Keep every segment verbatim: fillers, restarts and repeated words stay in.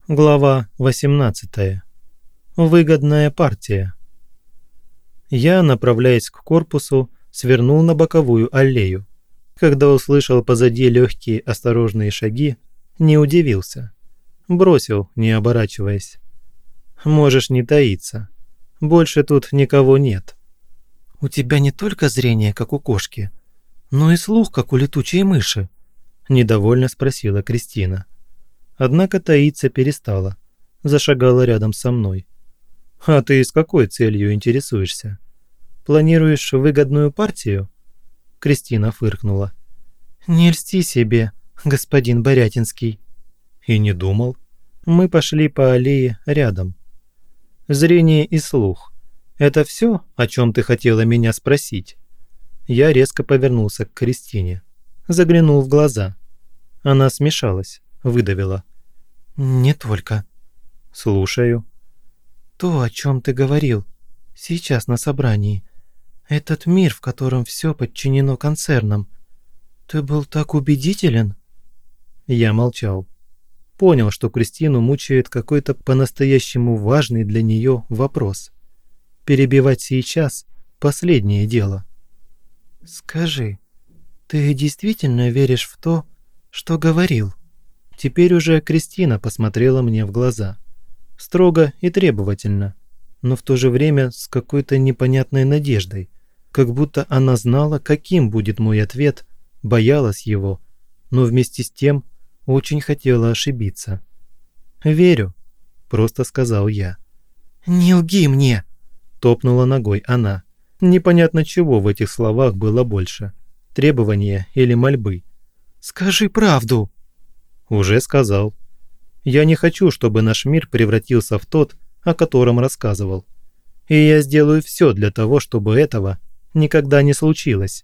Глава восемнадцатая. Выгодная партия. Я, направляясь к корпусу, свернул на боковую аллею. Когда услышал позади легкие осторожные шаги, не удивился. Бросил, не оборачиваясь. «Можешь не таиться. Больше тут никого нет». «У тебя не только зрение, как у кошки, но и слух, как у летучей мыши», – недовольно спросила Кристина. Однако таиться перестала. Зашагала рядом со мной. «А ты с какой целью интересуешься? Планируешь выгодную партию?» Кристина фыркнула. «Не льсти себе, господин Борятинский». И не думал. Мы пошли по аллее рядом. «Зрение и слух. Это все, о чем ты хотела меня спросить?» Я резко повернулся к Кристине. Заглянул в глаза. Она смешалась, выдавила. «Не только». «Слушаю». «То, о чем ты говорил сейчас на собрании. Этот мир, в котором все подчинено концернам. Ты был так убедителен». Я молчал. Понял, что Кристину мучает какой-то по-настоящему важный для нее вопрос. Перебивать сейчас – последнее дело. «Скажи, ты действительно веришь в то, что говорил?» Теперь уже Кристина посмотрела мне в глаза. Строго и требовательно, но в то же время с какой-то непонятной надеждой, как будто она знала, каким будет мой ответ, боялась его, но вместе с тем очень хотела ошибиться. «Верю», – просто сказал я. «Не лги мне!» – топнула ногой она. Непонятно, чего в этих словах было больше – требования или мольбы. «Скажи правду!» «Уже сказал. Я не хочу, чтобы наш мир превратился в тот, о котором рассказывал. И я сделаю все для того, чтобы этого никогда не случилось».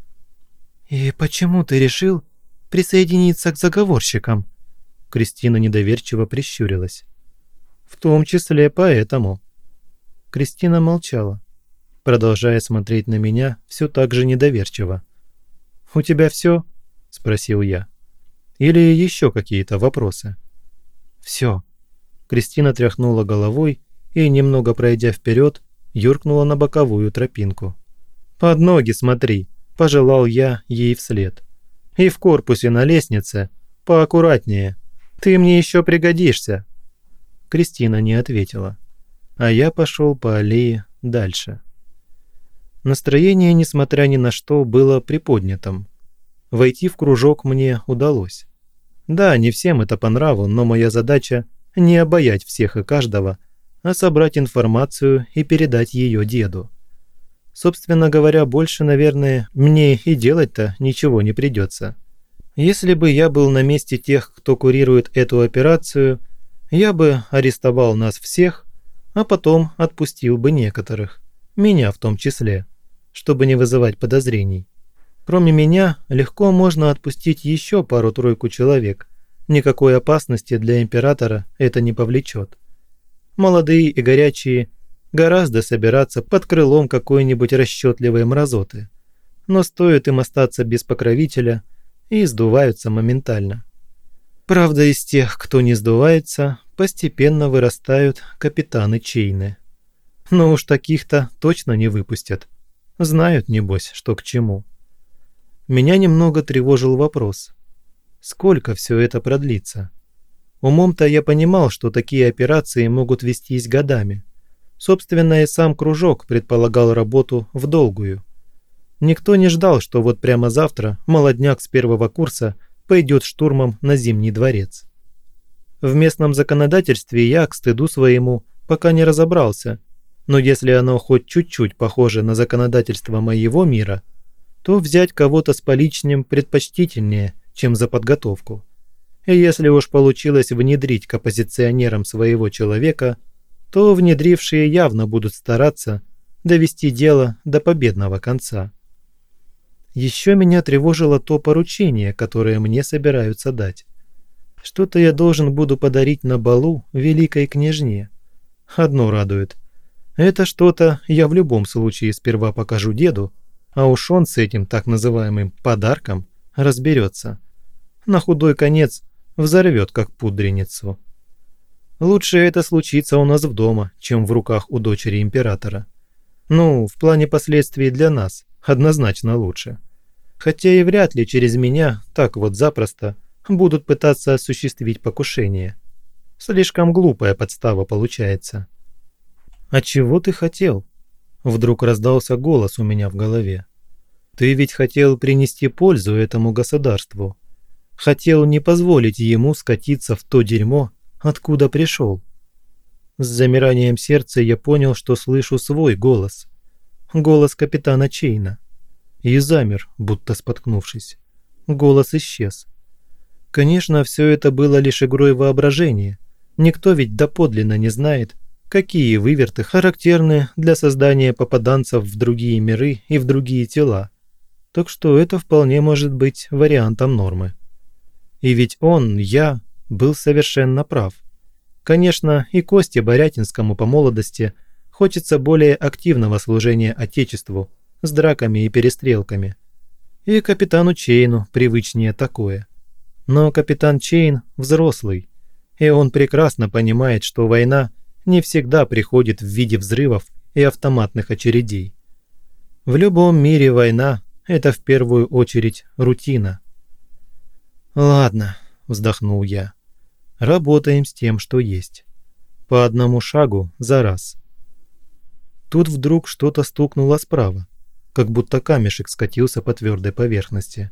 «И почему ты решил присоединиться к заговорщикам?» Кристина недоверчиво прищурилась. «В том числе поэтому». Кристина молчала, продолжая смотреть на меня все так же недоверчиво. «У тебя все?» – спросил я. «Или еще какие-то вопросы?» «Все». Кристина тряхнула головой и, немного пройдя вперед, юркнула на боковую тропинку. «Под ноги смотри», – пожелал я ей вслед. «И в корпусе на лестнице поаккуратнее. Ты мне еще пригодишься». Кристина не ответила, а я пошел по аллее дальше. Настроение, несмотря ни на что, было приподнятым. Войти в кружок мне удалось. Да, не всем это по нраву, но моя задача – не обаять всех и каждого, а собрать информацию и передать ее деду. Собственно говоря, больше, наверное, мне и делать-то ничего не придется. Если бы я был на месте тех, кто курирует эту операцию, я бы арестовал нас всех, а потом отпустил бы некоторых, меня в том числе, чтобы не вызывать подозрений. Кроме меня, легко можно отпустить еще пару-тройку человек. Никакой опасности для императора это не повлечет. Молодые и горячие гораздо собираться под крылом какой-нибудь расчетливой мразоты. Но стоит им остаться без покровителя, и сдуваются моментально. Правда, из тех, кто не сдувается, постепенно вырастают капитаны Чейны. Но уж таких-то точно не выпустят. Знают, небось, что к чему. Меня немного тревожил вопрос. Сколько все это продлится? Умом-то я понимал, что такие операции могут вестись годами. Собственно, и сам кружок предполагал работу в долгую. Никто не ждал, что вот прямо завтра молодняк с первого курса пойдет штурмом на Зимний дворец. В местном законодательстве я, к стыду своему, пока не разобрался, но если оно хоть чуть-чуть похоже на законодательство моего мира, то взять кого-то с поличным предпочтительнее, чем за подготовку. И если уж получилось внедрить к оппозиционерам своего человека, то внедрившие явно будут стараться довести дело до победного конца. Еще меня тревожило то поручение, которое мне собираются дать. Что-то я должен буду подарить на балу великой княжне. Одно радует. Это что-то я в любом случае сперва покажу деду, а уж он с этим так называемым подарком разберется. На худой конец взорвет как пудреницу. Лучше это случится у нас в дома, чем в руках у дочери императора. Ну, в плане последствий для нас, однозначно лучше. Хотя и вряд ли через меня, так вот запросто, будут пытаться осуществить покушение. Слишком глупая подстава получается. «А чего ты хотел?» Вдруг раздался голос у меня в голове. «Ты ведь хотел принести пользу этому государству. Хотел не позволить ему скатиться в то дерьмо, откуда пришел». С замиранием сердца я понял, что слышу свой голос. Голос капитана Чейна. И замер, будто споткнувшись. Голос исчез. Конечно, все это было лишь игрой воображения. Никто ведь доподлинно не знает, какие выверты характерны для создания попаданцев в другие миры и в другие тела. Так что это вполне может быть вариантом нормы. И ведь он, я, был совершенно прав. Конечно, и Косте Борятинскому по молодости хочется более активного служения Отечеству с драками и перестрелками. И капитану Чейну привычнее такое. Но капитан Чейн взрослый, и он прекрасно понимает, что война не всегда приходит в виде взрывов и автоматных очередей. В любом мире война – это в первую очередь рутина. «Ладно», – вздохнул я, – «работаем с тем, что есть. По одному шагу за раз». Тут вдруг что-то стукнуло справа, как будто камешек скатился по твердой поверхности.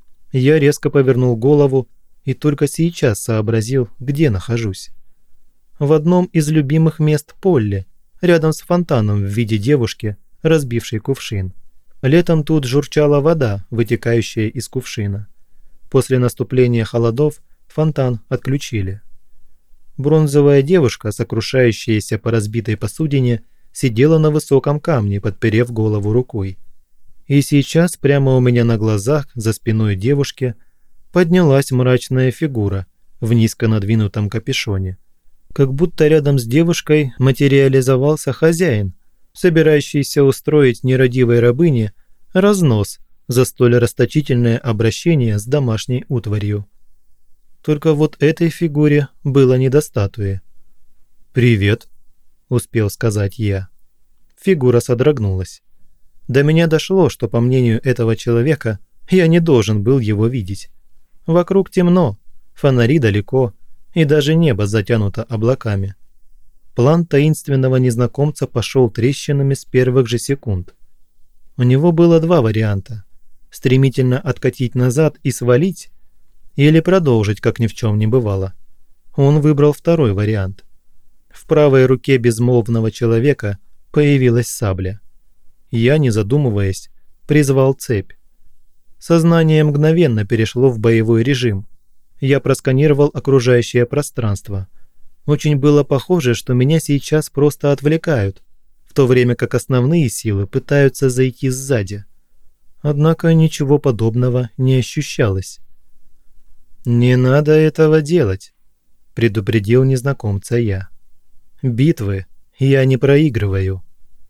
Я резко повернул голову и только сейчас сообразил, где нахожусь. В одном из любимых мест Полли, рядом с фонтаном в виде девушки, разбившей кувшин. Летом тут журчала вода, вытекающая из кувшина. После наступления холодов фонтан отключили. Бронзовая девушка, сокрушающаяся по разбитой посудине, сидела на высоком камне, подперев голову рукой. И сейчас прямо у меня на глазах, за спиной девушки, поднялась мрачная фигура в низко надвинутом капюшоне. Как будто рядом с девушкой материализовался хозяин, собирающийся устроить нерадивой рабыне разнос за столь расточительное обращение с домашней утварью. Только вот этой фигуре было не до статуи. «Привет», – успел сказать я. Фигура содрогнулась. До меня дошло, что, по мнению этого человека, я не должен был его видеть. Вокруг темно, фонари далеко, и даже небо затянуто облаками. План таинственного незнакомца пошел трещинами с первых же секунд. У него было два варианта – стремительно откатить назад и свалить, или продолжить, как ни в чем не бывало. Он выбрал второй вариант. В правой руке безмолвного человека появилась сабля. Я, не задумываясь, призвал цепь. Сознание мгновенно перешло в боевой режим. Я просканировал окружающее пространство. Очень было похоже, что меня сейчас просто отвлекают, в то время как основные силы пытаются зайти сзади. Однако ничего подобного не ощущалось. «Не надо этого делать», – предупредил незнакомца я. «Битвы я не проигрываю».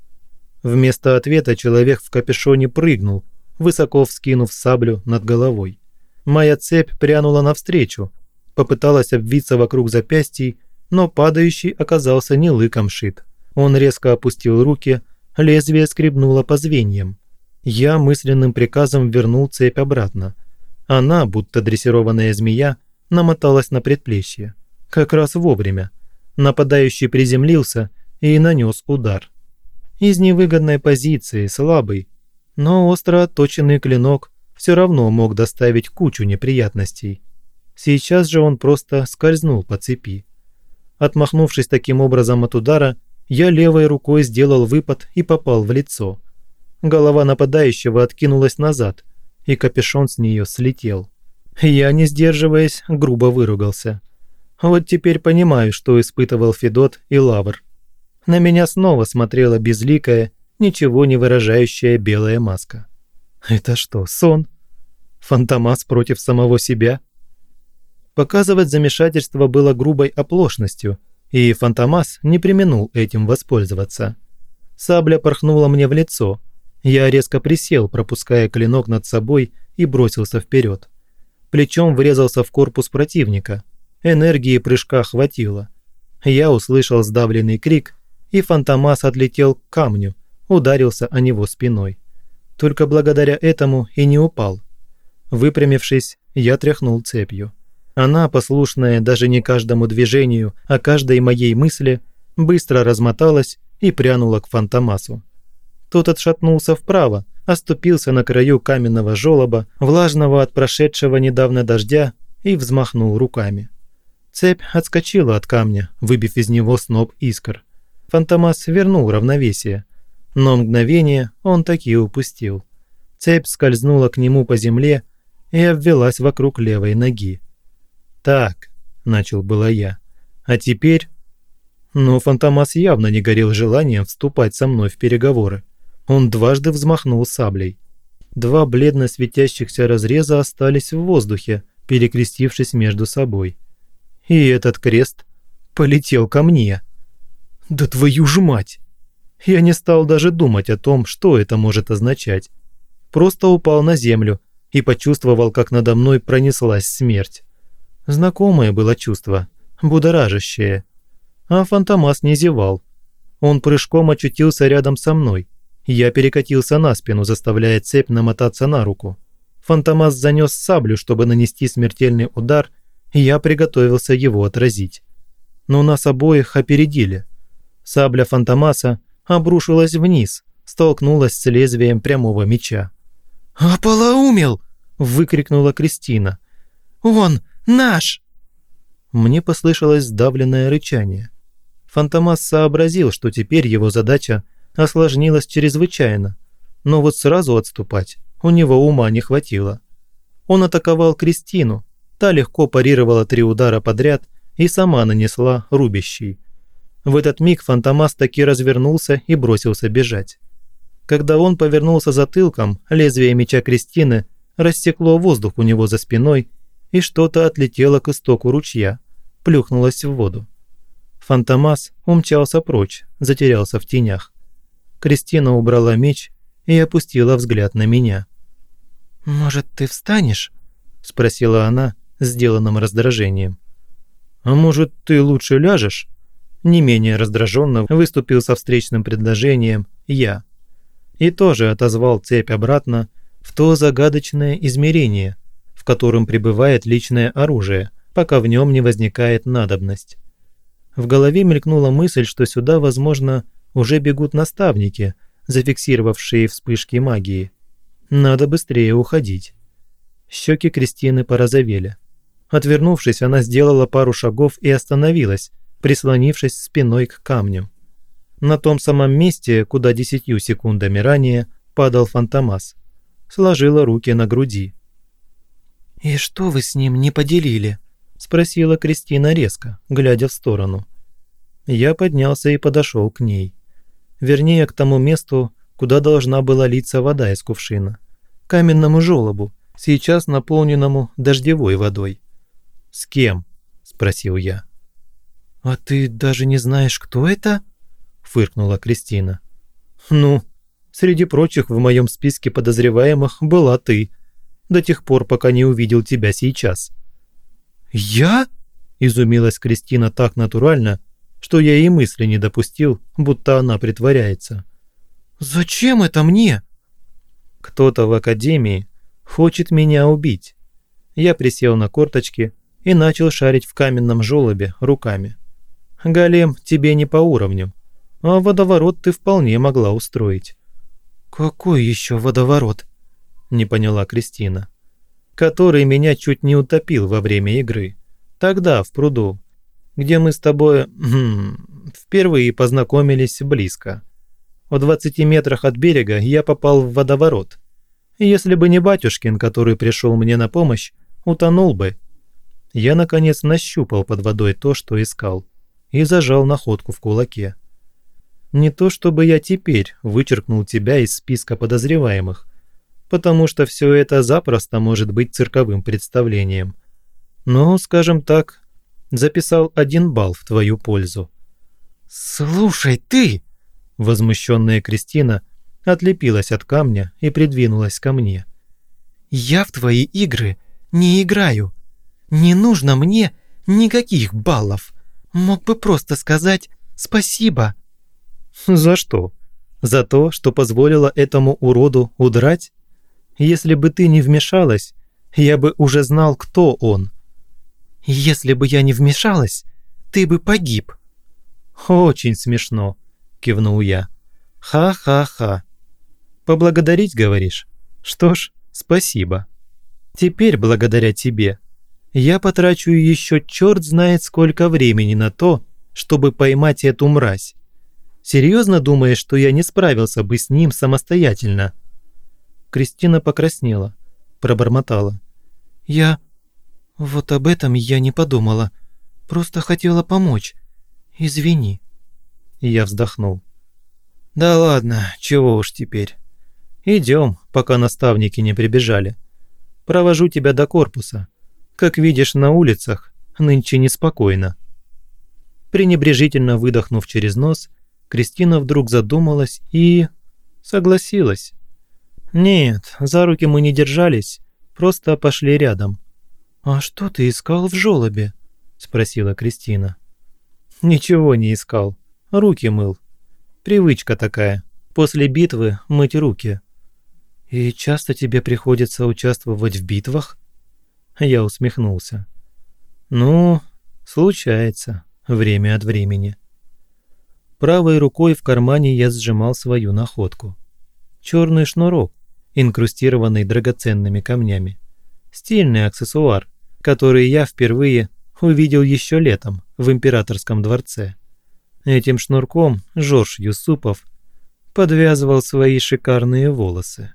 Вместо ответа человек в капюшоне прыгнул, высоко вскинув саблю над головой. Моя цепь прянула навстречу, попыталась обвиться вокруг запястий, но падающий оказался не лыком шит. Он резко опустил руки, лезвие скребнуло по звеньям. Я мысленным приказом вернул цепь обратно. Она, будто дрессированная змея, намоталась на предплечье. Как раз вовремя. Нападающий приземлился и нанес удар. Из невыгодной позиции, слабый, но остро отточенный клинок все равно мог доставить кучу неприятностей. Сейчас же он просто скользнул по цепи. Отмахнувшись таким образом от удара, я левой рукой сделал выпад и попал в лицо. Голова нападающего откинулась назад, и капюшон с нее слетел. Я, не сдерживаясь, грубо выругался. Вот теперь понимаю, что испытывал Федот и Лавр. На меня снова смотрела безликая, ничего не выражающая белая маска. Это что, сон? Фантомас против самого себя? Показывать замешательство было грубой оплошностью, и Фантомас не преминул этим воспользоваться. Сабля порхнула мне в лицо. Я резко присел, пропуская клинок над собой, и бросился вперед. Плечом врезался в корпус противника. Энергии прыжка хватило. Я услышал сдавленный крик, и Фантомас отлетел к камню, ударился о него спиной. Только благодаря этому и не упал. Выпрямившись, я тряхнул цепью. Она, послушная даже не каждому движению, а каждой моей мысли, быстро размоталась и прянула к Фантомасу. Тот отшатнулся вправо, оступился на краю каменного желоба, влажного от прошедшего недавно дождя, и взмахнул руками. Цепь отскочила от камня, выбив из него сноп искр. Фантомас вернул равновесие, но мгновение он таки упустил. Цепь скользнула к нему по земле и обвелась вокруг левой ноги. «Так», – начал было я, – «а теперь...» Но Фантомас явно не горел желанием вступать со мной в переговоры. Он дважды взмахнул саблей. Два бледно светящихся разреза остались в воздухе, перекрестившись между собой. И этот крест полетел ко мне. Да твою ж мать! Я не стал даже думать о том, что это может означать. Просто упал на землю и почувствовал, как надо мной пронеслась смерть. Знакомое было чувство, будоражащее. А Фантомас не зевал. Он прыжком очутился рядом со мной. Я перекатился на спину, заставляя цепь намотаться на руку. Фантомас занес саблю, чтобы нанести смертельный удар, и я приготовился его отразить. Но нас обоих опередили. Сабля Фантомаса обрушилась вниз, столкнулась с лезвием прямого меча. «Ополоумел!» – выкрикнула Кристина. «Он наш!» Мне послышалось сдавленное рычание. Фантомас сообразил, что теперь его задача осложнилась чрезвычайно, но вот сразу отступать у него ума не хватило. Он атаковал Кристину, та легко парировала три удара подряд и сама нанесла рубящий. В этот миг Фантомас таки развернулся и бросился бежать. Когда он повернулся затылком, лезвие меча Кристины рассекло воздух у него за спиной, и что-то отлетело к истоку ручья, плюхнулось в воду. Фантомас умчался прочь, затерялся в тенях. Кристина убрала меч и опустила взгляд на меня. «Может, ты встанешь?» – спросила она, сделанным раздражением. «А может, ты лучше ляжешь?» Не менее раздраженно выступил со встречным предложением я. И тоже отозвал цепь обратно в то загадочное измерение, в котором пребывает личное оружие, пока в нем не возникает надобность. В голове мелькнула мысль, что сюда, возможно, уже бегут наставники, зафиксировавшие вспышки магии. Надо быстрее уходить. Щеки Кристины порозовели. Отвернувшись, она сделала пару шагов и остановилась, прислонившись спиной к камню. На том самом месте, куда десятью секундами ранее падал Фантомас. Сложила руки на груди. «И что вы с ним не поделили?» – спросила Кристина резко, глядя в сторону. Я поднялся и подошел к ней. Вернее, к тому месту, куда должна была литься вода из кувшина. К каменному желобу, сейчас наполненному дождевой водой. «С кем?» – спросил я. «А ты даже не знаешь, кто это?» – фыркнула Кристина. «Ну, среди прочих в моем списке подозреваемых была ты, до тех пор, пока не увидел тебя сейчас». «Я?» – изумилась Кристина так натурально, что я и мысли не допустил, будто она притворяется. «Зачем это мне?» «Кто-то в академии хочет меня убить». Я присел на корточки и начал шарить в каменном желобе руками. «Голем тебе не по уровню, а водоворот ты вполне могла устроить». «Какой еще водоворот?» – не поняла Кристина. «Который меня чуть не утопил во время игры. Тогда, в пруду, где мы с тобой хм, впервые познакомились близко. В двадцати метрах от берега я попал в водоворот. Если бы не батюшкин, который пришел мне на помощь, утонул бы». Я, наконец, нащупал под водой то, что искал, и зажал находку в кулаке. Не то чтобы я теперь вычеркнул тебя из списка подозреваемых, потому что все это запросто может быть цирковым представлением. Но, скажем так, записал один балл в твою пользу. «Слушай, ты!» Возмущенная Кристина отлепилась от камня и придвинулась ко мне. «Я в твои игры не играю. Не нужно мне никаких баллов. Мог бы просто сказать спасибо». «За что? За то, что позволила этому уроду удрать? Если бы ты не вмешалась, я бы уже знал, кто он». «Если бы я не вмешалась, ты бы погиб». «Очень смешно», – кивнул я. «Ха-ха-ха. Поблагодарить, говоришь? Что ж, спасибо. Теперь, благодаря тебе, я потрачу еще черт знает сколько времени на то, чтобы поймать эту мразь. Серьезно думаешь, что я не справился бы с ним самостоятельно?» Кристина покраснела, пробормотала. «Я... вот об этом я не подумала. Просто хотела помочь. Извини». Я вздохнул. «Да ладно, чего уж теперь. Идем, пока наставники не прибежали. Провожу тебя до корпуса. Как видишь, на улицах нынче неспокойно». Пренебрежительно выдохнув через нос, Кристина вдруг задумалась и... согласилась. Нет, за руки мы не держались, просто пошли рядом. «А что ты искал в жёлобе?» – спросила Кристина. «Ничего не искал, руки мыл. Привычка такая, после битвы мыть руки». «И часто тебе приходится участвовать в битвах?» Я усмехнулся. «Ну, случается, время от времени». Правой рукой в кармане я сжимал свою находку. Черный шнурок, инкрустированный драгоценными камнями. Стильный аксессуар, который я впервые увидел еще летом в императорском дворце. Этим шнурком Жорж Юсупов подвязывал свои шикарные волосы.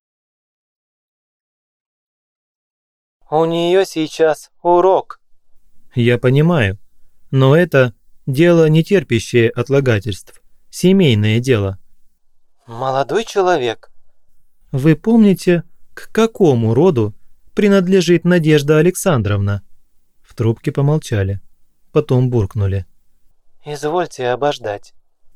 «У нее сейчас урок». Я понимаю, но это дело, не терпящее отлагательств, семейное дело. «Молодой человек». Вы помните, к какому роду принадлежит Надежда Александровна?» В трубке помолчали, потом буркнули. «Извольте обождать».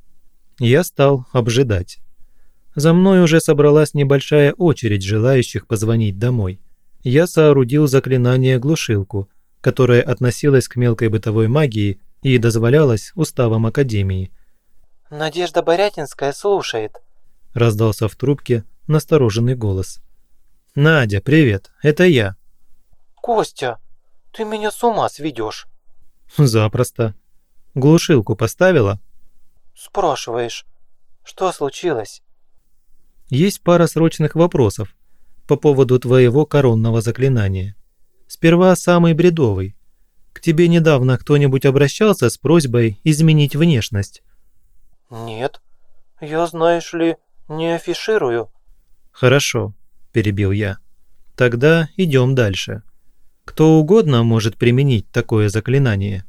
Я стал обжидать. За мной уже собралась небольшая очередь желающих позвонить домой. Я соорудил заклинание-глушилку, которое относилось к мелкой бытовой магии и дозволялось уставом Академии. «Надежда Борятинская слушает», – раздался в трубке настороженный голос. «Надя, привет, это я». «Костя, ты меня с ума сведешь». «Запросто. Глушилку поставила?» «Спрашиваешь, что случилось?» «Есть пара срочных вопросов по поводу твоего коронного заклинания. Сперва самый бредовый. К тебе недавно кто-нибудь обращался с просьбой изменить внешность?» «Нет, я, знаешь ли, не афиширую». «Хорошо», – перебил я. «Тогда идем дальше. Кто угодно может применить такое заклинание».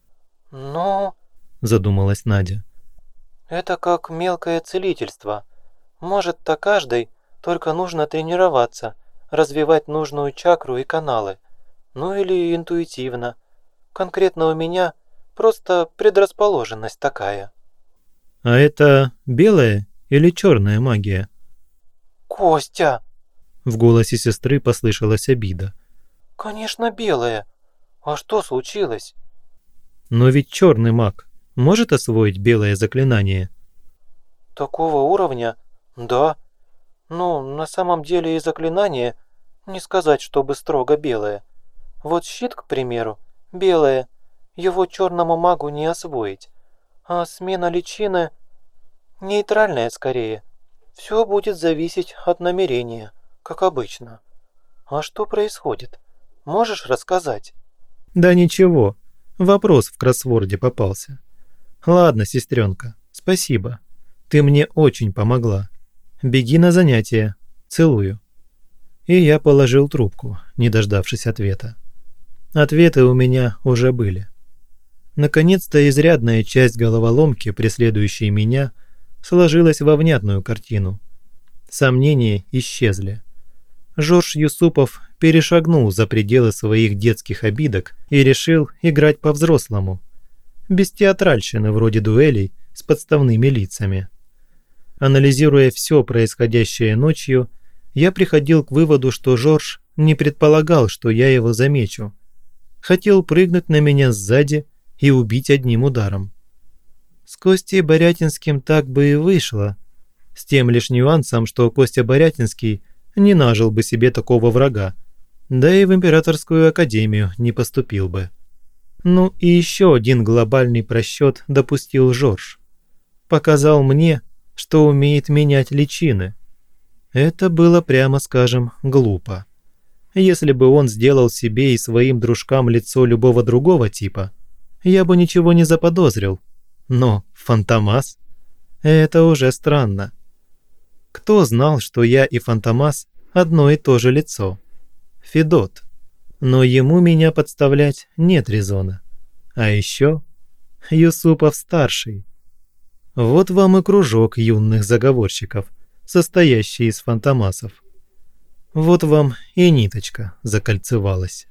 «Ну...» – задумалась Надя. «Это как мелкое целительство. Может-то каждый, только нужно тренироваться, развивать нужную чакру и каналы. Ну или интуитивно. Конкретно у меня просто предрасположенность такая». «А это белая или черная магия?» «Костя!» В голосе сестры послышалась обида. «Конечно белая. А что случилось?» «Но ведь черный маг может освоить белое заклинание?» «Такого уровня? Да. Ну, на самом деле и заклинание, не сказать, чтобы строго белое. Вот щит, к примеру, белое. Его черному магу не освоить. А смена личины нейтральная скорее. Все будет зависеть от намерения, как обычно. А что происходит? Можешь рассказать?» «Да ничего. Вопрос в кроссворде попался. Ладно, сестренка, спасибо. Ты мне очень помогла. Беги на занятия. Целую». И я положил трубку, не дождавшись ответа. Ответы у меня уже были. Наконец-то изрядная часть головоломки, преследующей меня, сложилась во внятную картину. Сомнения исчезли. Жорж Юсупов перешагнул за пределы своих детских обидок и решил играть по-взрослому, без театральщины вроде дуэлей с подставными лицами. Анализируя все происходящее ночью, я приходил к выводу, что Жорж не предполагал, что я его замечу. Хотел прыгнуть на меня сзади и убить одним ударом. С Костей Борятинским так бы и вышло, с тем лишь нюансом, что Костя Борятинский не нажил бы себе такого врага, да и в Императорскую академию не поступил бы. Ну и еще один глобальный просчет допустил Жорж. Показал мне, что умеет менять личины. Это было, прямо скажем, глупо. Если бы он сделал себе и своим дружкам лицо любого другого типа, я бы ничего не заподозрил. Но Фантомас – это уже странно. Кто знал, что я и Фантомас одно и то же лицо? Федот. Но ему меня подставлять нет резона. А еще Юсупов-старший. Вот вам и кружок юных заговорщиков, состоящий из фантомасов. Вот вам и ниточка закольцевалась.